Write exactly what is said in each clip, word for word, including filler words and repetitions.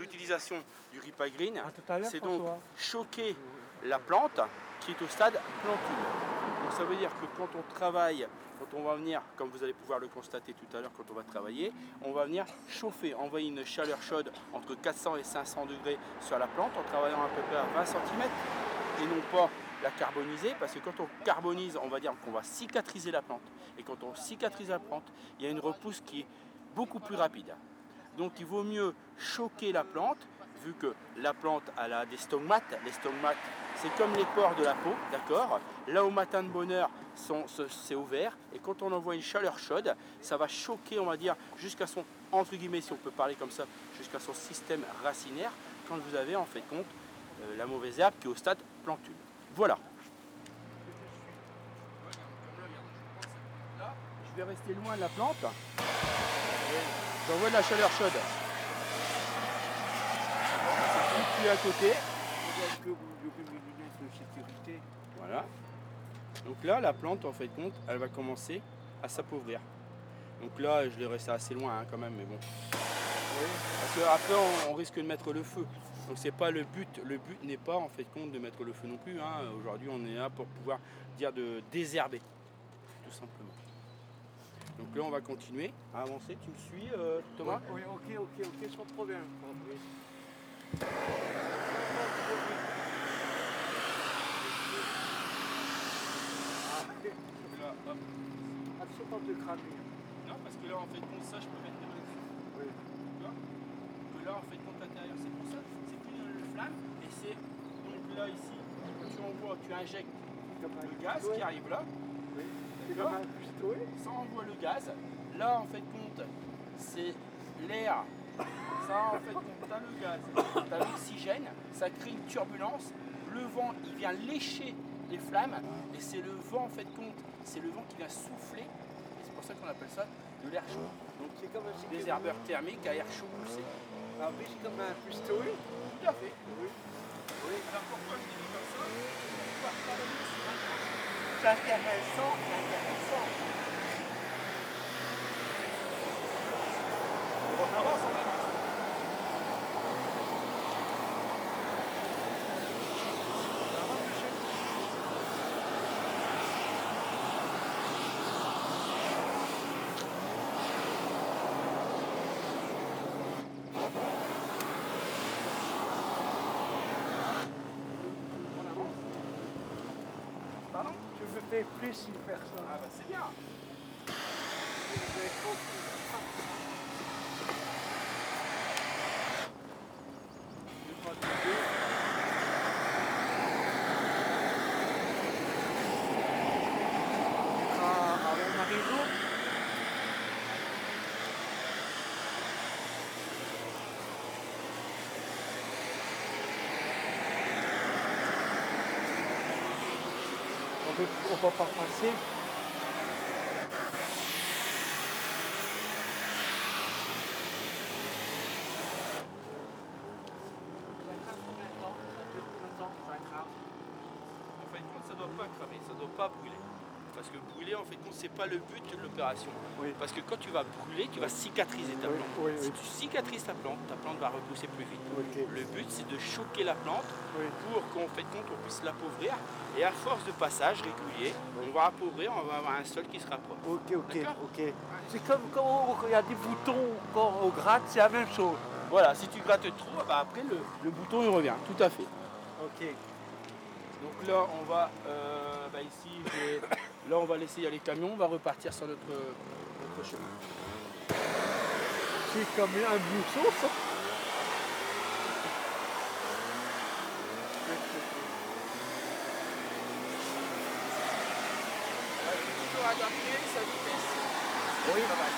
l'utilisation du Ripagreen, c'est donc François. choquer la plante qui est au stade plantule. Donc ça veut dire que quand on travaille, quand on va venir, comme vous allez pouvoir le constater tout à l'heure quand on va travailler, on va venir chauffer, envoyer une chaleur chaude entre quatre cents et cinq cents degrés sur la plante en travaillant à peu près à vingt centimètres et non pas la carboniser, parce que quand on carbonise, on va dire qu'on va cicatriser la plante. Et quand on cicatrise la plante, il y a une repousse qui est beaucoup plus rapide. Donc il vaut mieux choquer la plante, vu que la plante elle a des stommates. Les stommates, c'est comme les pores de la peau, d'accord? Là au matin de bonne heure, c'est ouvert. Et quand on envoie une chaleur chaude, ça va choquer, on va dire, jusqu'à son, entre guillemets, si on peut parler comme ça, jusqu'à son système racinaire, quand vous avez en fait compte euh, la mauvaise herbe qui est au stade plantule. Voilà. Là, je vais rester loin de la plante. J'envoie de la chaleur chaude. C'est à côté. Voilà. Donc là, la plante, en fait compte, elle va commencer à s'appauvrir. Donc là, je l'ai resté assez loin hein, quand même, mais bon. Parce qu'après, on, on risque de mettre le feu. Donc c'est pas le but. Le but n'est pas en fait compte de mettre le feu non plus. Hein. Aujourd'hui, on est là pour pouvoir dire de désherber, tout simplement. Donc là, on va continuer à avancer. Tu me suis, euh, Thomas? Oui, oui, ok, ok, ok, sans problème. Oui. Là, hop. Attention pas de cramer. Non, parce que là, en fait, compte ça, je peux mettre les mains dessus. Oui. Tu vois? Que là, en fait, compte l'intérieur, c'est pour ça. C'est plus le flamme. Et c'est donc là, ici, tu envoies, tu injectes le gaz qui arrive là. Oui. C'est comme un pistolet. Ça envoie le gaz. Là, en fait, compte, c'est l'air. Ça, en fait, compte, t'as le gaz, t'as l'oxygène, ça crée une turbulence. Le vent, il vient lécher les flammes. Et c'est le vent, en fait, compte, c'est le vent qui vient souffler. Et c'est pour ça qu'on appelle ça de l'air chaud. Donc, C'est comme un des herbeurs thermiques à air chaud poussé. Ah oui, c'est comme un pistolet. Tout à fait. Oui. Oui. Alors, pourquoi je l'ai mis comme ça? C'est intéressant, c'est intéressant. On avance en même temps. Pardon? Je me fais plaisir faire ça. Ah bah c'est bien. Avec Marie-Jo. On ne va pas passer. En fait, compte, ça doit pas cramer, ça doit pas brûler. Parce que brûler, en fait, compte, c'est pas le but de l'opération. Oui. Parce que quand tu vas brûler, tu vas cicatriser ta Oui, plante. oui, si oui. tu cicatrises ta plante, ta plante va repousser plus vite. Okay. Le but, c'est de choquer la plante Oui. pour qu'en fait, compte, on puisse l'appauvrir. Et à force de passage régulier, Oui. on va appauvrir, on va avoir un sol qui sera propre. Ok, ok, D'accord. ok. C'est comme quand il y a des boutons, quand on gratte, c'est la même chose. Voilà, si tu grattes trop, bah après le, le bouton il revient, tout à fait. Ok. Donc là, on va, euh, bah ici, j'ai- là on va laisser y aller les camions, on va repartir sur notre, notre chemin. C'est comme un mousseau, ça. Toujours adapter sa vitesse. Oui. Pas mal.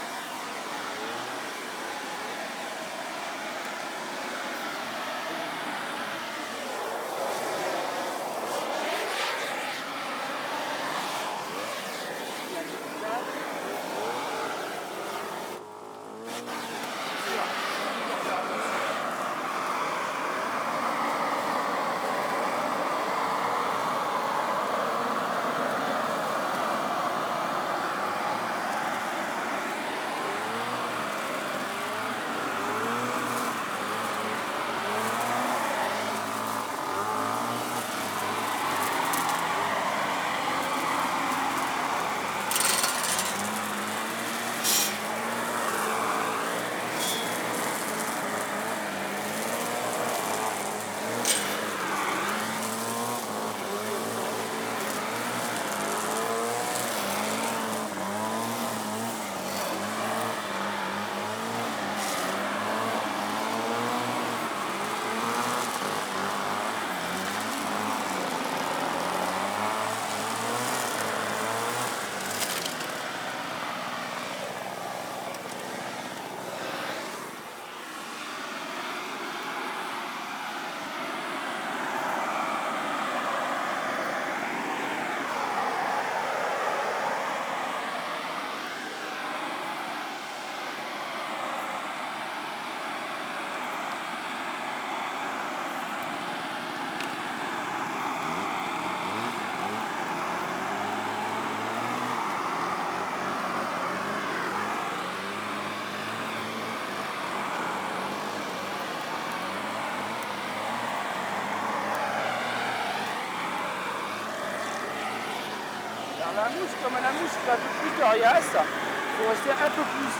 Alors la mousse, comme la mousse est un peu plus coriace, il faut rester un peu plus.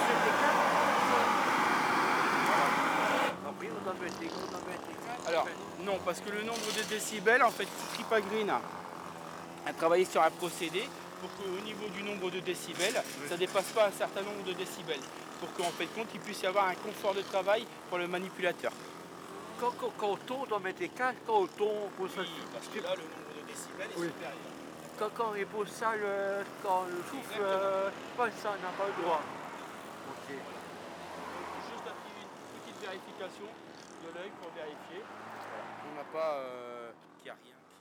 Après, on en met des, on en met des. Alors non, parce que le nombre de décibels, en fait, Tripagreen a travaillé sur un procédé pour qu'au niveau du nombre de décibels, oui. ça ne dépasse pas un certain nombre de décibels. Pour qu'en fait compte, il puisse y avoir un confort de travail pour le manipulateur. Quand, quand, quand on tourne, on met des casques, quand on tourne, pour ça. Oui, parce que là, le nombre de décibels est oui. supérieur. Quand, quand on repose ça, le, quand le souffle, euh, pas ça, on n'a pas le droit. Ok. Voilà. Donc, juste activer une petite vérification de l'œil pour vérifier. Voilà. On n'a pas, euh, qu'il n'y a rien.